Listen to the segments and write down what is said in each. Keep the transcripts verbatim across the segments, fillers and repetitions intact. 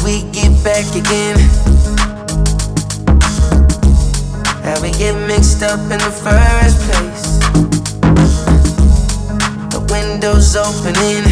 we get back again? How we get mixed up in the first place? The window's opening.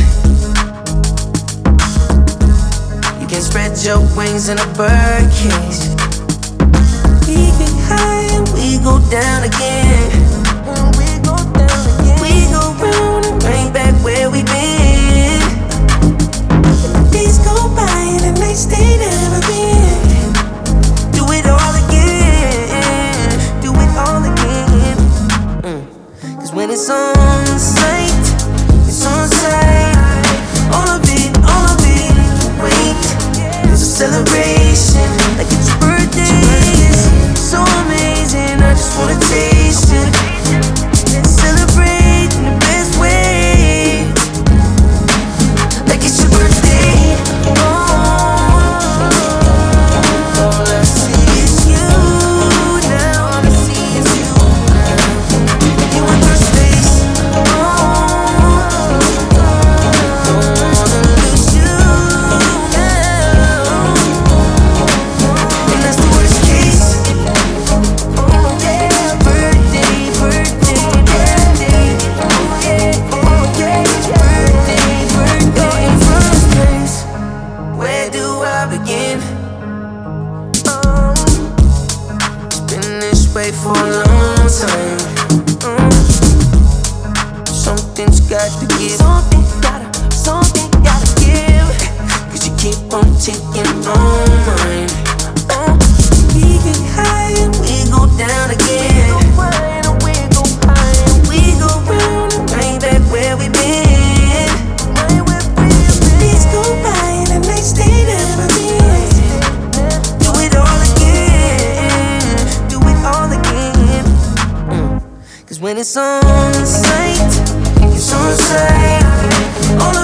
You can spread your wings in a bird cage. We get high and we go down again. We go down again. We go round and right back where we been. Days go by and the nights they never been. Do it all again. Do it all again. Mm. Cause when it's on sight, it's on sight. All of it, all of it. Wait, there's a celebration like it's your birthday. So amazing, I just wanna taste it. Let's celebrate in the best way, like it's your birthday. Oh, all I see is you now. All I see is you now. You in first place. Oh, don't wanna lose you now. And that's the worst case. Oh yeah, birthday, birthday, birthday. Oh yeah, oh yeah, birthday, birthday. In first place, where do I begin? Um, it's been this way for a long time. Um, something's got to give. Something gotta, something gotta give. Cause you keep on taking on mine. Oh, we get high and we go down again. We go high and we go round and right back where we been. Days go by and the nights they never been. Do it all again. Do it all again. Mm. Cause when it's on sight, it's on sight. All